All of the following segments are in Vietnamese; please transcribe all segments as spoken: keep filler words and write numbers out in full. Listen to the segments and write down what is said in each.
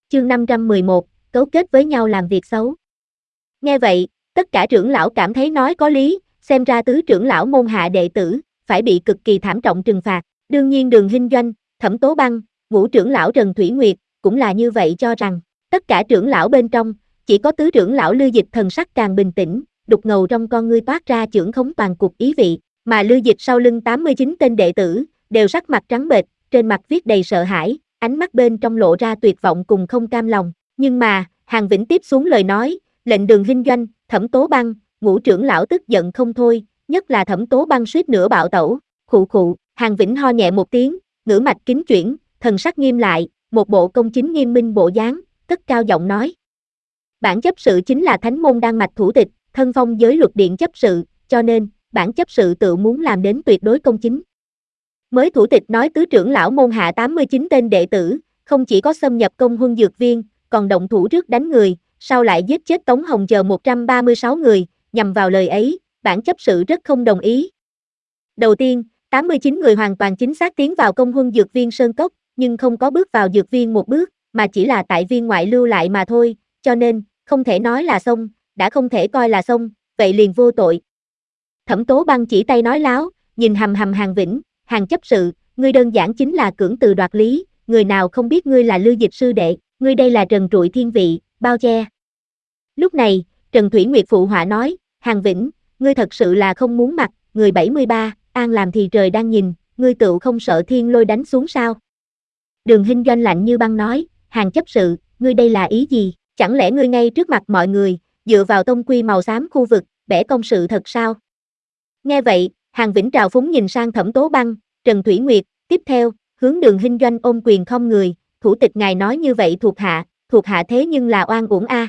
Chương năm trăm mười một, cấu kết với nhau làm việc xấu. Nghe vậy, tất cả trưởng lão cảm thấy nói có lý, xem ra tứ trưởng lão môn hạ đệ tử, phải bị cực kỳ thảm trọng trừng phạt. Đương nhiên Đường Hinh Doanh, Thẩm Tố Băng, ngũ trưởng lão Trần Thủy Nguyệt, cũng là như vậy cho rằng. Tất cả trưởng lão bên trong, chỉ có tứ trưởng lão Lưu Dịch thần sắc càng bình tĩnh, đục ngầu trong con ngươi toát ra chưởng khống toàn cục ý vị, mà Lưu Dịch sau lưng tám mươi chín tên đệ tử, đều sắc mặt trắng bệch, trên mặt viết đầy sợ hãi, ánh mắt bên trong lộ ra tuyệt vọng cùng không cam lòng. Nhưng mà, Hàn Vĩnh tiếp xuống lời nói, lệnh Đường Hinh Doanh, Thẩm Tố Băng, ngũ trưởng lão tức giận không thôi, nhất là Thẩm Tố Băng suýt nữa bạo tẩu. Khụ khụ, Hàn Vĩnh ho nhẹ một tiếng, ngữ mạch kính chuyển, thần sắc nghiêm lại, một bộ công chính nghiêm minh bộ dáng, cất cao giọng nói. Bản chấp sự chính là Thánh môn Đan mạch thủ tịch, thân phong giới luật điện chấp sự, cho nên, bản chấp sự tự muốn làm đến tuyệt đối công chính. Mới thủ tịch nói tứ trưởng lão môn hạ tám mươi chín tên đệ tử, không chỉ có xâm nhập công huân dược viên, còn động thủ trước đánh người, sau lại giết chết Tống Hồng chờ một trăm ba mươi sáu người, nhằm vào lời ấy, bản chấp sự rất không đồng ý. Đầu tiên, tám mươi chín người hoàn toàn chính xác tiến vào công huân dược viên Sơn Cốc, nhưng không có bước vào dược viên một bước, mà chỉ là tại viên ngoại lưu lại mà thôi, cho nên, không thể nói là xong, đã không thể coi là xong, vậy liền vô tội. Thẩm Tố Băng chỉ tay nói láo, nhìn hầm hầm Hàn Vĩnh, Hàn chấp sự, ngươi đơn giản chính là cưỡng từ đoạt lý, người nào không biết ngươi là Lưu Dịch sư đệ, ngươi đây là trần trụi thiên vị, bao che. Lúc này, Trần Thủy Nguyệt phụ họa nói, Hàn Vĩnh, ngươi thật sự là không muốn mặt, người bảy mươi ba, an làm thì trời đang nhìn, ngươi tựu không sợ thiên lôi đánh xuống sao? Đường Hinh Doanh lạnh như băng nói, Hàn chấp sự, ngươi đây là ý gì, chẳng lẽ ngươi ngay trước mặt mọi người, dựa vào tông quy màu xám khu vực, bẻ công sự thật sao? Nghe vậy, Hàn Vĩnh trào phúng nhìn sang Thẩm Tố Băng, Trần Thủy Nguyệt, tiếp theo, hướng Đường Hinh Doanh ôm quyền không người, thủ tịch ngài nói như vậy thuộc hạ, thuộc hạ thế nhưng là oan uổng a.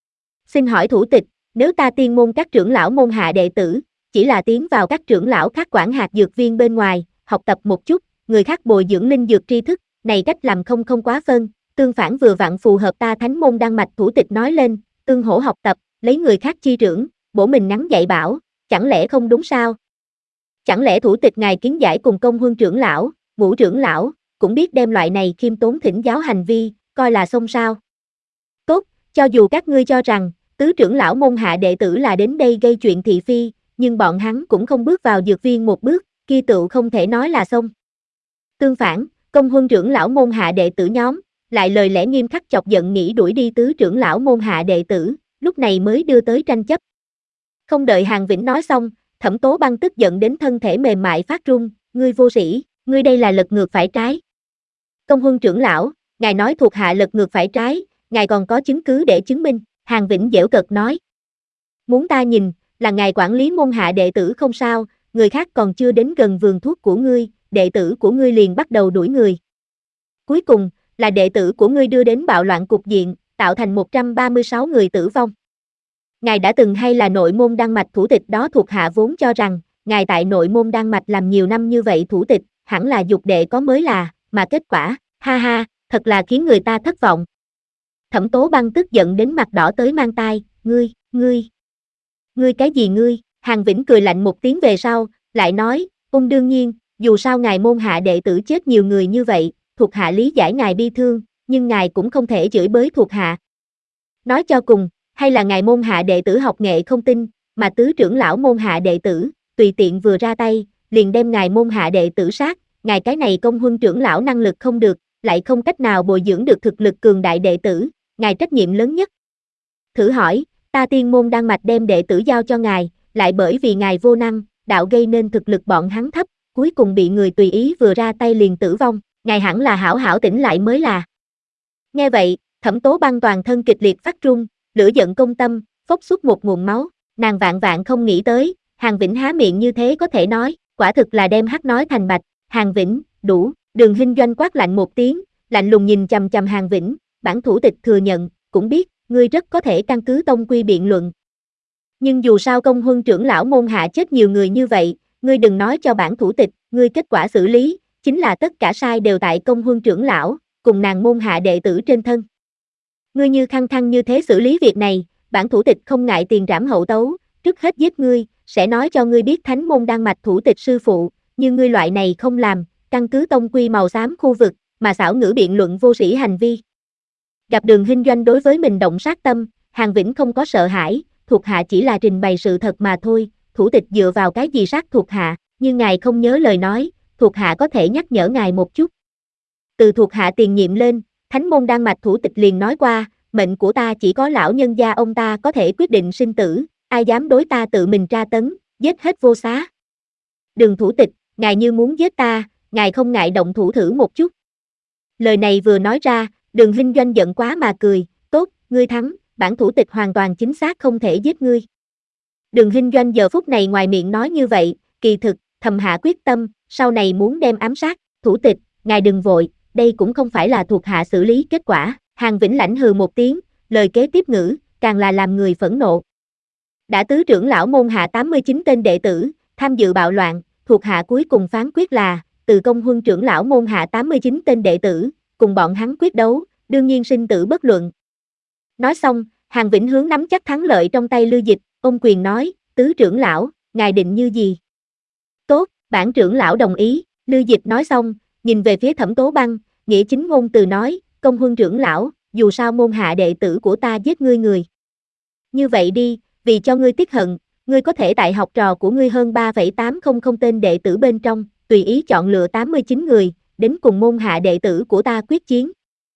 Xin hỏi thủ tịch, nếu ta tiên môn các trưởng lão môn hạ đệ tử, chỉ là tiến vào các trưởng lão khác quản hạt dược viên bên ngoài, học tập một chút, người khác bồi dưỡng linh dược tri thức, này cách làm không không quá phân, tương phản vừa vặn phù hợp ta Thánh môn Đan mạch thủ tịch nói lên, tương hỗ học tập, lấy người khác chi trưởng, bổ mình ngắn dạy bảo, chẳng lẽ không đúng sao? Chẳng lẽ thủ tịch ngài kiến giải cùng công huân trưởng lão, ngũ trưởng lão, cũng biết đem loại này khiêm tốn thỉnh giáo hành vi, coi là xong sao? Tốt, cho dù các ngươi cho rằng, tứ trưởng lão môn hạ đệ tử là đến đây gây chuyện thị phi, nhưng bọn hắn cũng không bước vào dược viên một bước, kia tựu không thể nói là xong. Tương phản, công huân trưởng lão môn hạ đệ tử nhóm, lại lời lẽ nghiêm khắc chọc giận nghĩ đuổi đi tứ trưởng lão môn hạ đệ tử, lúc này mới đưa tới tranh chấp. Không đợi Hàn Vĩnh nói xong, Thẩm Tố Băng tức giận đến thân thể mềm mại phát run, ngươi vô sĩ, ngươi đây là lật ngược phải trái. Công huân trưởng lão, ngài nói thuộc hạ lật ngược phải trái, ngài còn có chứng cứ để chứng minh, Hàn Vĩnh giễu cợt nói. Muốn ta nhìn, là ngài quản lý môn hạ đệ tử không sao, người khác còn chưa đến gần vườn thuốc của ngươi, đệ tử của ngươi liền bắt đầu đuổi người. Cuối cùng, là đệ tử của ngươi đưa đến bạo loạn cục diện, tạo thành một trăm ba mươi sáu người tử vong. Ngài đã từng hay là nội môn Đan mạch thủ tịch đó thuộc hạ vốn cho rằng, ngài tại nội môn Đan mạch làm nhiều năm như vậy thủ tịch, hẳn là dục đệ có mới là, mà kết quả, ha ha, thật là khiến người ta thất vọng. Thẩm Tố Băng tức giận đến mặt đỏ tới mang tai, ngươi, ngươi, ngươi cái gì ngươi, Hàn Vĩnh cười lạnh một tiếng về sau, lại nói, ung đương nhiên, dù sao ngài môn hạ đệ tử chết nhiều người như vậy, thuộc hạ lý giải ngài bi thương, nhưng ngài cũng không thể chửi bới thuộc hạ. Nói cho cùng, hay là ngài môn hạ đệ tử học nghệ không tinh, mà tứ trưởng lão môn hạ đệ tử, tùy tiện vừa ra tay, liền đem ngài môn hạ đệ tử sát, ngài cái này công huân trưởng lão năng lực không được, lại không cách nào bồi dưỡng được thực lực cường đại đệ tử, ngài trách nhiệm lớn nhất. Thử hỏi, ta tiên môn Đan mạch đem đệ tử giao cho ngài, lại bởi vì ngài vô năng, đạo gây nên thực lực bọn hắn thấp, cuối cùng bị người tùy ý vừa ra tay liền tử vong, ngài hẳn là hảo hảo tỉnh lại mới là. Nghe vậy, Thẩm Tố Băng toàn thân kịch liệt phát run, lửa giận công tâm, phốc xuất một nguồn máu, nàng vạn vạn không nghĩ tới, Hàn Vĩnh há miệng như thế có thể nói, quả thực là đem hắc nói thành bạch, Hàn Vĩnh, đủ, Đường Hinh Doanh quát lạnh một tiếng, lạnh lùng nhìn chằm chằm Hàn Vĩnh, bản thủ tịch thừa nhận, cũng biết, ngươi rất có thể căn cứ tông quy biện luận. Nhưng dù sao công huân trưởng lão môn hạ chết nhiều người như vậy, ngươi đừng nói cho bản thủ tịch, ngươi kết quả xử lý, chính là tất cả sai đều tại công huân trưởng lão, cùng nàng môn hạ đệ tử trên thân. Ngươi như khăng khăng như thế xử lý việc này, bản thủ tịch không ngại tiền trảm hậu tấu, trước hết giết ngươi, sẽ nói cho ngươi biết Thánh môn Đan mạch thủ tịch sư phụ, nhưng ngươi loại này không làm, căn cứ tông quy màu xám khu vực, mà xảo ngữ biện luận vô sĩ hành vi. Gặp Đường Hinh Doanh đối với mình động sát tâm, Hàn Vĩnh không có sợ hãi, thuộc hạ chỉ là trình bày sự thật mà thôi, thủ tịch dựa vào cái gì sát thuộc hạ, như ngài không nhớ lời nói, thuộc hạ có thể nhắc nhở ngài một chút. Từ thuộc hạ tiền nhiệm lên, Thánh môn Đan Mạch thủ tịch liền nói qua, mệnh của ta chỉ có lão nhân gia ông ta có thể quyết định sinh tử, ai dám đối ta tự mình tra tấn, giết hết vô xá. Đường thủ tịch, ngài như muốn giết ta, ngài không ngại động thủ thử một chút. Lời này vừa nói ra, Đường Hinh Doanh giận quá mà cười, tốt, ngươi thắng, bản thủ tịch hoàn toàn chính xác không thể giết ngươi. Đường Hinh Doanh giờ phút này ngoài miệng nói như vậy, kỳ thực, thầm hạ quyết tâm, sau này muốn đem ám sát, thủ tịch, ngài đừng vội, đây cũng không phải là thuộc hạ xử lý kết quả. Hàn Vĩnh lãnh hừ một tiếng, lời kế tiếp ngữ, càng là làm người phẫn nộ. Đã tứ trưởng lão môn hạ tám mươi chín tên đệ tử, tham dự bạo loạn, thuộc hạ cuối cùng phán quyết là, từ công huân trưởng lão môn hạ tám mươi chín tên đệ tử, cùng bọn hắn quyết đấu, đương nhiên sinh tử bất luận. Nói xong, Hàn Vĩnh hướng nắm chắc thắng lợi trong tay Lưu Dịch, ôm quyền nói, tứ trưởng lão, ngài định như gì? Tốt, bản trưởng lão đồng ý, Lưu Dịch nói xong, nhìn về phía Thẩm Tố Băng, nghĩa chính ngôn từ nói, công huân trưởng lão, dù sao môn hạ đệ tử của ta giết ngươi người. Như vậy đi, vì cho ngươi tiếc hận, ngươi có thể tại học trò của ngươi hơn ba phẩy tám không không tên đệ tử bên trong, tùy ý chọn lựa tám mươi chín người, đến cùng môn hạ đệ tử của ta quyết chiến.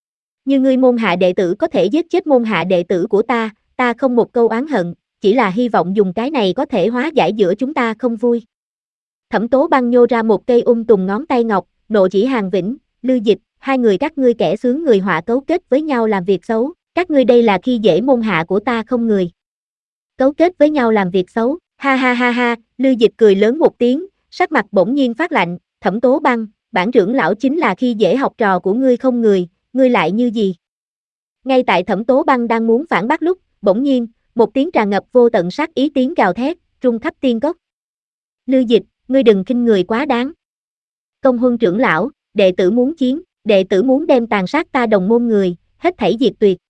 Như ngươi môn hạ đệ tử có thể giết chết môn hạ đệ tử của ta, ta không một câu oán hận, chỉ là hy vọng dùng cái này có thể hóa giải giữa chúng ta không vui. Thẩm Tố Băng nhô ra một cây ung tùng ngón tay ngọc, nộ chỉ Hàn Vĩnh, Lưu Dịch, hai người các ngươi kẻ xướng người họa cấu kết với nhau làm việc xấu, các ngươi đây là khi dễ môn hạ của ta không người. Cấu kết với nhau làm việc xấu, ha ha ha ha, Lưu Dịch cười lớn một tiếng, sắc mặt bỗng nhiên phát lạnh, Thẩm Tố Băng, bản trưởng lão chính là khi dễ học trò của ngươi không người, ngươi lại như gì? Ngay tại Thẩm Tố Băng đang muốn phản bác lúc, bỗng nhiên, một tiếng tràn ngập vô tận sát ý tiếng gào thét, rung khắp tiên cốc. Lưu Dịch, ngươi đừng khinh người quá đáng. Công huân trưởng lão, đệ tử muốn chiến, đệ tử muốn đem tàn sát ta đồng môn người, hết thảy diệt tuyệt.